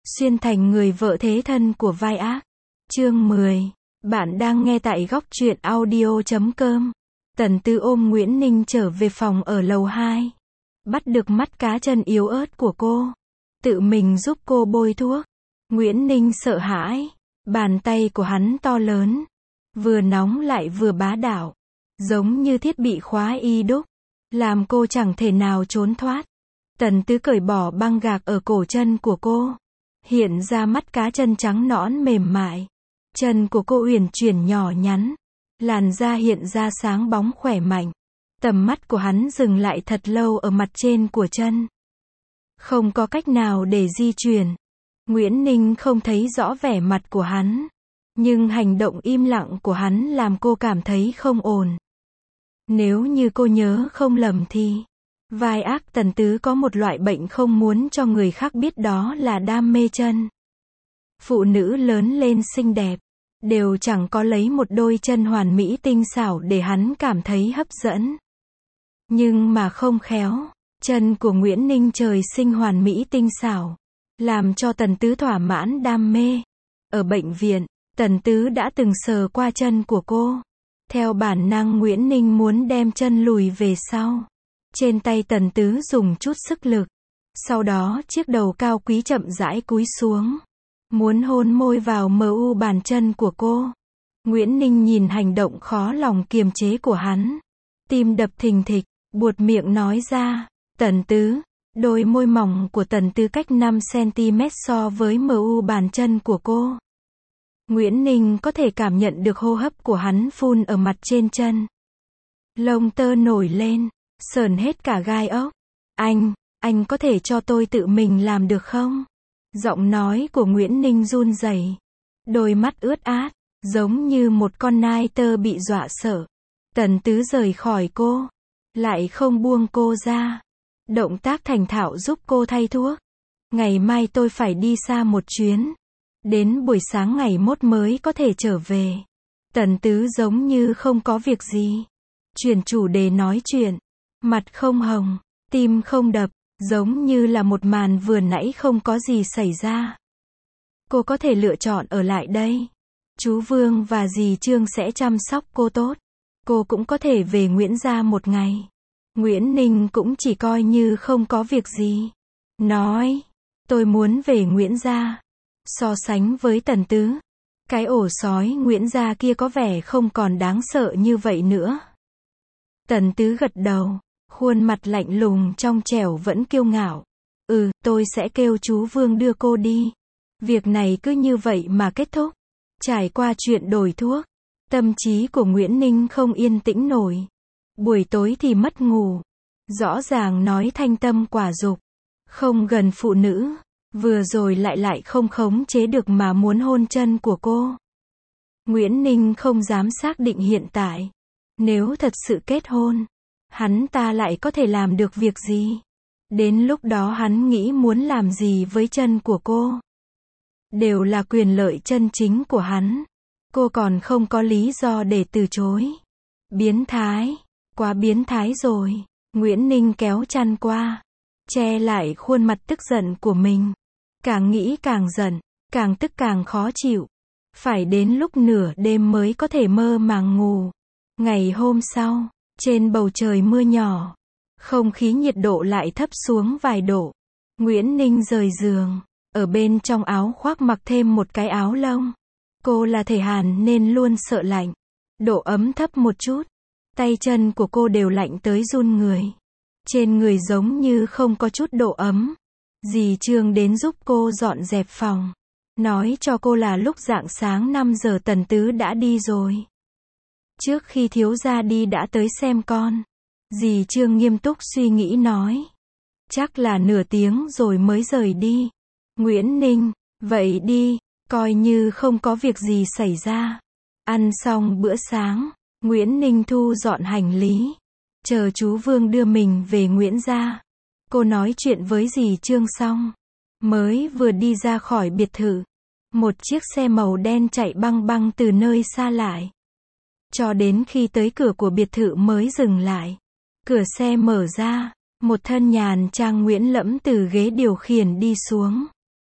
Xuyên thành người vợ thế thân của vai ác. Chương 10. Bạn đang nghe tại góc truyện audio.com. Tần Tư ôm Nguyễn Ninh trở về phòng ở lầu 2. Bắt được mắt cá chân yếu ớt của cô. Tự mình giúp cô bôi thuốc. Nguyễn Ninh sợ hãi. Bàn tay của hắn to lớn. Vừa nóng lại vừa bá đạo. Giống như thiết bị khóa y đúc. Làm cô chẳng thể nào trốn thoát. Tần Tư cởi bỏ băng gạc ở cổ chân của cô. Hiện ra mắt cá chân trắng nõn mềm mại. Chân của cô uyển chuyển nhỏ nhắn. Làn da hiện ra sáng bóng khỏe mạnh. Tầm mắt của hắn dừng lại thật lâu ở mặt trên của chân. Không có cách nào để di chuyển. Nguyễn Ninh không thấy rõ vẻ mặt của hắn. Nhưng hành động im lặng của hắn làm cô cảm thấy không ổn. Nếu như cô nhớ không lầm thì vai ác Tần Tứ có một loại bệnh không muốn cho người khác biết, đó là đam mê chân. Phụ nữ lớn lên xinh đẹp đều chẳng có lấy một đôi chân hoàn mỹ tinh xảo để hắn cảm thấy hấp dẫn. Nhưng mà không khéo, chân của Nguyễn Ninh trời sinh hoàn mỹ tinh xảo, làm cho Tần Tứ thỏa mãn đam mê. Ở bệnh viện, Tần Tứ đã từng sờ qua chân của cô. Theo bản năng Nguyễn Ninh muốn đem chân lùi về sau. Trên tay Tần Tứ dùng chút sức lực. Sau đó chiếc đầu cao quý chậm rãi cúi xuống. Muốn hôn môi vào mu bàn chân của cô. Nguyễn Ninh nhìn hành động khó lòng kiềm chế của hắn. Tim đập thình thịch, buột miệng nói ra, Tần Tứ. Đôi môi mỏng của Tần Tứ cách 5 cm so với mu bàn chân của cô. Nguyễn Ninh có thể cảm nhận được hô hấp của hắn phun ở mặt trên chân. Lông tơ nổi lên, sờn hết cả gai ốc. Anh có thể cho tôi tự mình làm được không? Giọng nói của Nguyễn Ninh run rẩy. Đôi mắt ướt át, giống như một con nai tơ bị dọa sợ. Tần Tứ rời khỏi cô, lại không buông cô ra. Động tác thành thạo giúp cô thay thuốc. Ngày mai tôi phải đi xa một chuyến. Đến buổi sáng ngày mốt mới có thể trở về. Tần Tứ giống như không có việc gì. Chuyển chủ đề nói chuyện. Mặt không hồng, tim không đập, giống như là một màn vừa nãy không có gì xảy ra. Cô có thể lựa chọn ở lại đây. Chú Vương và dì Trương sẽ chăm sóc cô tốt. Cô cũng có thể về Nguyễn gia một ngày. Nguyễn Ninh cũng chỉ coi như không có việc gì. Nói, tôi muốn về Nguyễn gia. So sánh với Tần Tứ, cái ổ sói Nguyễn gia kia có vẻ không còn đáng sợ như vậy nữa. Tần Tứ gật đầu, khuôn mặt lạnh lùng trong trẻo vẫn kiêu ngạo. Tôi sẽ kêu chú Vương đưa cô đi. Việc này cứ như vậy mà kết thúc. Trải qua chuyện đổi thuốc, tâm trí của Nguyễn Ninh không yên tĩnh nổi. Buổi tối thì mất ngủ. Rõ ràng nói thanh tâm quả dục, không gần phụ nữ. Vừa rồi lại không khống chế được mà muốn hôn chân của cô. Nguyễn Ninh không dám xác định hiện tại. Nếu thật sự kết hôn, hắn ta lại có thể làm được việc gì? Đến lúc đó hắn nghĩ muốn làm gì với chân của cô? Đều là quyền lợi chân chính của hắn. Cô còn không có lý do để từ chối. Biến thái, quá biến thái rồi. Nguyễn Ninh kéo chăn qua, che lại khuôn mặt tức giận của mình. Càng nghĩ càng giận, càng tức càng khó chịu. Phải đến lúc nửa đêm mới có thể mơ màng ngủ. Ngày hôm sau, trên bầu trời mưa nhỏ, không khí nhiệt độ lại thấp xuống vài độ. Nguyễn Ninh rời giường, ở bên trong áo khoác mặc thêm một cái áo lông. Cô là thể hàn nên luôn sợ lạnh. Độ ấm thấp một chút, tay chân của cô đều lạnh tới run người. Trên người giống như không có chút độ ấm. Dì Trương đến giúp cô dọn dẹp phòng. Nói cho cô là lúc rạng sáng 5 giờ Tần Tứ đã đi rồi. Trước khi thiếu gia đi đã tới xem con. Dì Trương nghiêm túc suy nghĩ nói. Chắc là nửa tiếng rồi mới rời đi. Nguyễn Ninh, vậy đi, coi như không có việc gì xảy ra. Ăn xong bữa sáng, Nguyễn Ninh thu dọn hành lý. Chờ chú Vương đưa mình về Nguyễn gia. Cô nói chuyện với dì Trương xong, mới vừa đi ra khỏi biệt thự. Một chiếc xe màu đen chạy băng băng từ nơi xa lại. Cho đến khi tới cửa của biệt thự mới dừng lại. Cửa xe mở ra, một thân nhàn trang Nguyễn Lẫm từ ghế điều khiển đi xuống.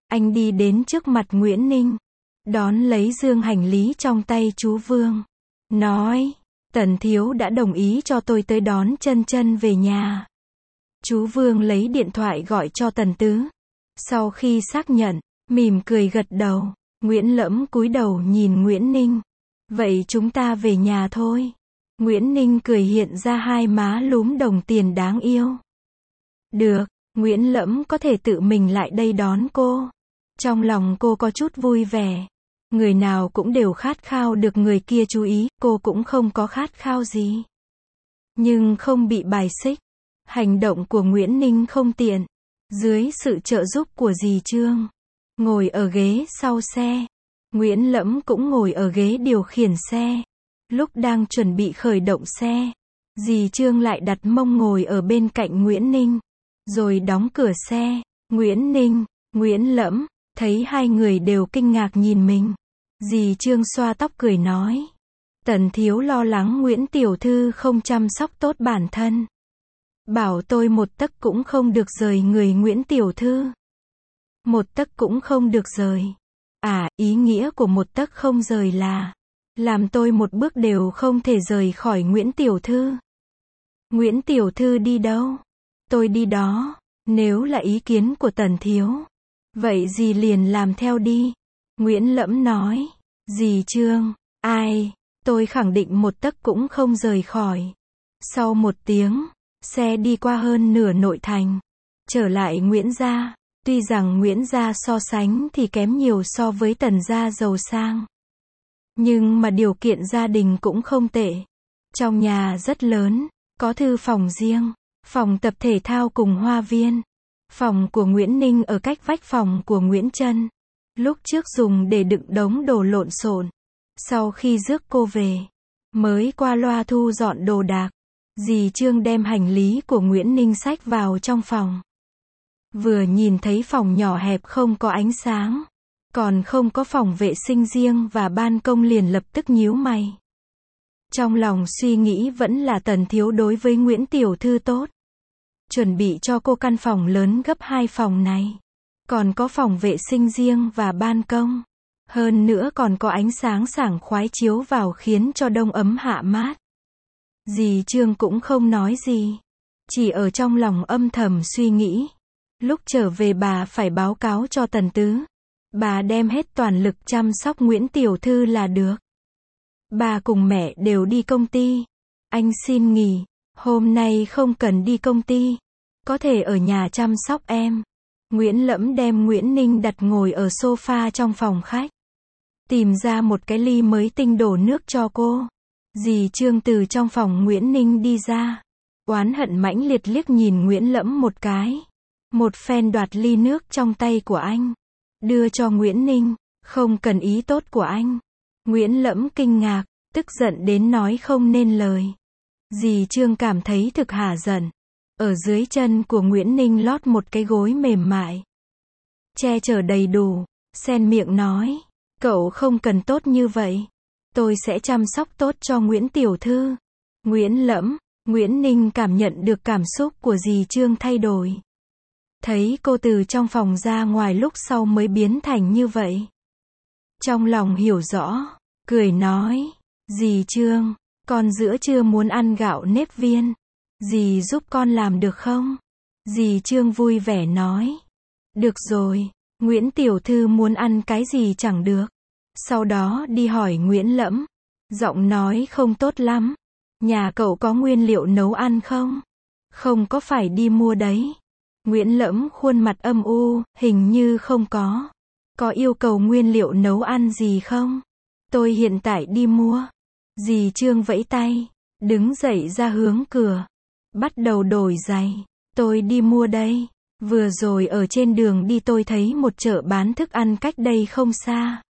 Anh đi đến trước mặt Nguyễn Ninh, đón lấy dương hành lý trong tay chú Vương. Nói, Tần thiếu đã đồng ý cho tôi tới đón Chân Chân về nhà. Chú Vương lấy điện thoại gọi cho Tần Tứ. Sau khi xác nhận, mỉm cười gật đầu. Nguyễn Lẫm cúi đầu nhìn Nguyễn Ninh. Vậy chúng ta về nhà thôi. Nguyễn Ninh cười hiện ra hai má lúm đồng tiền đáng yêu. Được, Nguyễn Lẫm có thể tự mình lại đây đón cô. Trong lòng cô có chút vui vẻ. Người nào cũng đều khát khao được người kia chú ý, cô cũng không có khát khao gì. Nhưng không bị bài xích. Hành động của Nguyễn Ninh không tiện. Dưới sự trợ giúp của dì Trương, ngồi ở ghế sau xe. Nguyễn Lẫm cũng ngồi ở ghế điều khiển xe. Lúc đang chuẩn bị khởi động xe, dì Trương lại đặt mông ngồi ở bên cạnh Nguyễn Ninh, rồi đóng cửa xe. Nguyễn Ninh, Nguyễn Lẫm, thấy hai người đều kinh ngạc nhìn mình. Dì Trương xoa tóc cười nói. Tần thiếu lo lắng Nguyễn tiểu thư không chăm sóc tốt bản thân. Bảo tôi một tấc cũng không được rời người Nguyễn tiểu thư. Một tấc cũng không được rời. À, ý nghĩa của một tấc không rời là làm tôi một bước đều không thể rời khỏi Nguyễn tiểu thư. Nguyễn tiểu thư đi đâu? Tôi đi đó. Nếu là ý kiến của Tần thiếu, vậy dì liền làm theo đi. Nguyễn Lẫm nói. Dì Trương, ai? Tôi khẳng định một tấc cũng không rời khỏi. Sau 1 tiếng, xe đi qua hơn nửa nội thành, trở lại Nguyễn gia. Tuy rằng Nguyễn gia so sánh thì kém nhiều so với Tần gia giàu sang, nhưng mà điều kiện gia đình cũng không tệ. Trong nhà rất lớn, có thư phòng riêng, phòng tập thể thao cùng hoa viên. Phòng của Nguyễn Ninh ở cách vách phòng của Nguyễn Trân. Lúc trước dùng để đựng đống đồ lộn xộn. Sau khi rước cô về, mới qua loa thu dọn đồ đạc. Dì Trương đem hành lý của Nguyễn Ninh xách vào trong phòng. Vừa nhìn thấy phòng nhỏ hẹp không có ánh sáng, còn không có phòng vệ sinh riêng và ban công liền lập tức nhíu mày. Trong lòng suy nghĩ vẫn là Tần thiếu đối với Nguyễn tiểu thư tốt. Chuẩn bị cho cô căn phòng lớn gấp 2 phòng này. Còn có phòng vệ sinh riêng và ban công. Hơn nữa còn có ánh sáng sảng khoái chiếu vào khiến cho đông ấm hạ mát. Dì Trương cũng không nói gì. Chỉ ở trong lòng âm thầm suy nghĩ. Lúc trở về bà phải báo cáo cho Tần Tứ. Bà đem hết toàn lực chăm sóc Nguyễn tiểu thư là được. Bà cùng mẹ đều đi công ty. Anh xin nghỉ. Hôm nay không cần đi công ty. Có thể ở nhà chăm sóc em. Nguyễn Lẫm đem Nguyễn Ninh đặt ngồi ở sofa trong phòng khách. Tìm ra một cái ly mới tinh đổ nước cho cô. Dì Trương từ trong phòng Nguyễn Ninh đi ra. Oán hận mãnh liệt liếc nhìn Nguyễn Lẫm một cái. Một phen đoạt ly nước trong tay của anh. Đưa cho Nguyễn Ninh. Không cần ý tốt của anh. Nguyễn Lẫm kinh ngạc, tức giận đến nói không nên lời. Dì Trương cảm thấy thực hả giận. Ở dưới chân của Nguyễn Ninh lót một cái gối mềm mại. Che chở đầy đủ. Xen miệng nói. Cậu không cần tốt như vậy. Tôi sẽ chăm sóc tốt cho Nguyễn tiểu thư. Nguyễn Lẫm, Nguyễn Ninh cảm nhận được cảm xúc của dì Trương thay đổi. Thấy cô từ trong phòng ra ngoài lúc sau mới biến thành như vậy. Trong lòng hiểu rõ, cười nói. Dì Trương, con giữa trưa muốn ăn gạo nếp viên. Dì giúp con làm được không? Dì Trương vui vẻ nói. Được rồi, Nguyễn tiểu thư muốn ăn cái gì chẳng được. Sau đó đi hỏi Nguyễn Lẫm. Giọng nói không tốt lắm. Nhà cậu có nguyên liệu nấu ăn không? Không có phải đi mua đấy. Nguyễn Lẫm khuôn mặt âm u, hình như không có. Có yêu cầu nguyên liệu nấu ăn gì không? Tôi hiện tại đi mua. Dì Trương vẫy tay, đứng dậy ra hướng cửa. Bắt đầu đổi giày. Tôi đi mua đây. Vừa rồi ở trên đường đi tôi thấy một chợ bán thức ăn cách đây không xa.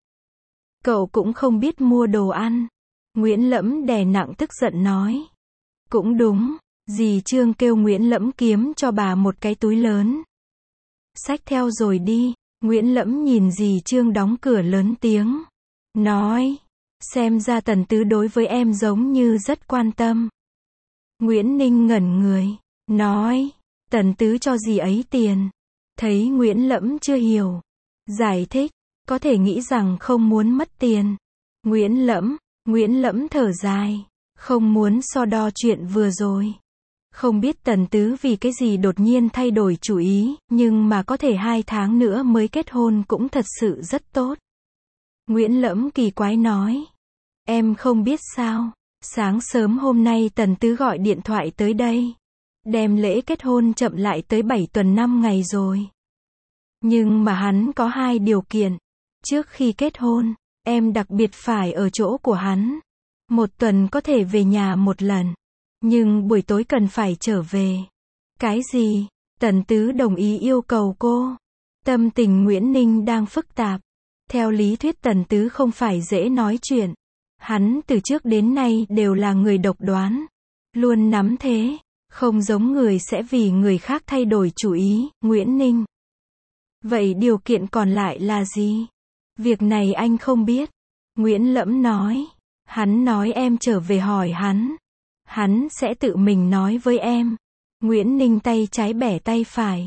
Cậu cũng không biết mua đồ ăn. Nguyễn Lẫm đè nặng tức giận nói. Cũng đúng. Dì Trương kêu Nguyễn Lẫm kiếm cho bà một cái túi lớn. Xách theo rồi đi. Nguyễn Lẫm nhìn dì Trương đóng cửa lớn tiếng. Nói. Xem ra Tần Tứ đối với em giống như rất quan tâm. Nguyễn Ninh ngẩn người. Nói. Tần Tứ cho dì ấy tiền. Thấy Nguyễn Lẫm chưa hiểu. Giải thích, có thể nghĩ rằng không muốn mất tiền. Nguyễn Lẫm thở dài, không muốn so đo chuyện vừa rồi. Không biết Tần Tứ vì cái gì đột nhiên thay đổi chủ ý, nhưng mà có thể 2 tháng nữa mới kết hôn cũng thật sự rất tốt. Nguyễn Lẫm kỳ quái nói, em không biết sao, sáng sớm hôm nay Tần Tứ gọi điện thoại tới đây, đem lễ kết hôn chậm lại tới 7 tuần 5 ngày rồi. Nhưng mà hắn có 2 điều kiện. Trước khi kết hôn, em đặc biệt phải ở chỗ của hắn. 1 tuần có thể về nhà 1 lần. Nhưng buổi tối cần phải trở về. Cái gì? Tần Tứ đồng ý yêu cầu cô. Tâm tình Nguyễn Ninh đang phức tạp. Theo lý thuyết Tần Tứ không phải dễ nói chuyện. Hắn từ trước đến nay đều là người độc đoán. Luôn nắm thế. Không giống người sẽ vì người khác thay đổi chủ ý, Nguyễn Ninh. Vậy điều kiện còn lại là gì? Việc này anh không biết. Nguyễn Lẫm nói. Hắn nói em trở về hỏi hắn. Hắn sẽ tự mình nói với em. Nguyễn Ninh tay trái bẻ tay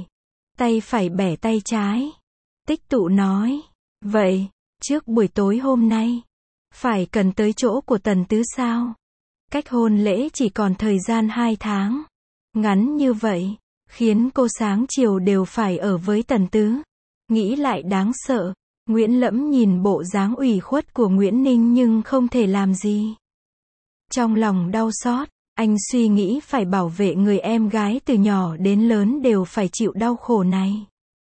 phải bẻ tay trái. Tích Tụ nói. Vậy, trước buổi tối hôm nay, phải cần tới chỗ của Tần Tứ sao? Cách hôn lễ chỉ còn thời gian 2 tháng. Ngắn như vậy, khiến cô sáng chiều đều phải ở với Tần Tứ. Nghĩ lại đáng sợ. Nguyễn Lẫm nhìn bộ dáng ủy khuất của Nguyễn Ninh nhưng không thể làm gì. Trong lòng đau xót, anh suy nghĩ phải bảo vệ người em gái từ nhỏ đến lớn đều phải chịu đau khổ này.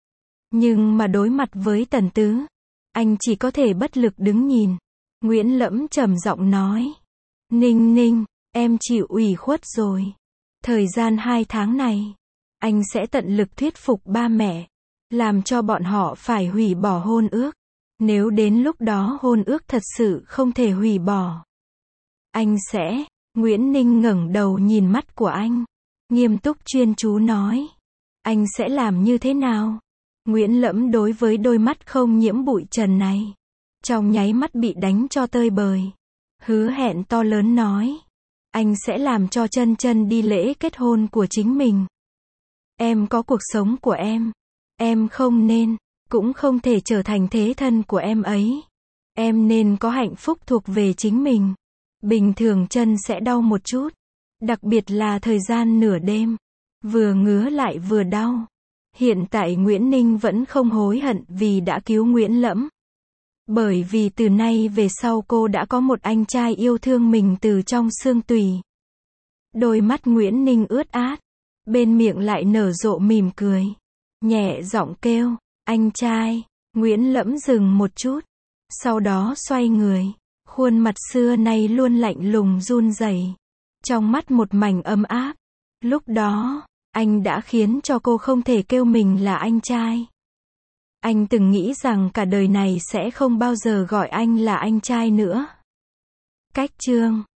Nhưng mà đối mặt với Tần Tứ, anh chỉ có thể bất lực đứng nhìn. Nguyễn Lẫm trầm giọng nói. Ninh, em chịu ủy khuất rồi. Thời gian 2 tháng này, anh sẽ tận lực thuyết phục ba mẹ, làm cho bọn họ phải hủy bỏ hôn ước. Nếu đến lúc đó hôn ước thật sự không thể hủy bỏ, anh sẽ... Nguyễn Ninh ngẩng đầu nhìn mắt của anh, nghiêm túc chuyên chú nói. Anh sẽ làm như thế nào? Nguyễn Lẫm đối với đôi mắt không nhiễm bụi trần này, trong nháy mắt bị đánh cho tơi bời. Hứa hẹn to lớn nói. Anh sẽ làm cho Chân đi lễ kết hôn của chính mình. Em có cuộc sống của em không nên, cũng không thể trở thành thế thân của em ấy. Em nên có hạnh phúc thuộc về chính mình. Bình thường chân sẽ đau một chút, đặc biệt là thời gian nửa đêm, vừa ngứa lại vừa đau. Hiện tại Nguyễn Ninh vẫn không hối hận vì đã cứu Nguyễn Lẫm. Bởi vì từ nay về sau cô đã có một anh trai yêu thương mình từ trong xương tủy. Đôi mắt Nguyễn Ninh ướt át, bên miệng lại nở rộ mỉm cười, nhẹ giọng kêu, anh trai. Nguyễn Lẫm dừng một chút, sau đó xoay người, khuôn mặt xưa nay luôn lạnh lùng run rẩy, trong mắt một mảnh ấm áp. Lúc đó, anh đã khiến cho cô không thể kêu mình là anh trai. Anh từng nghĩ rằng cả đời này sẽ không bao giờ gọi anh là anh trai nữa. Cách chương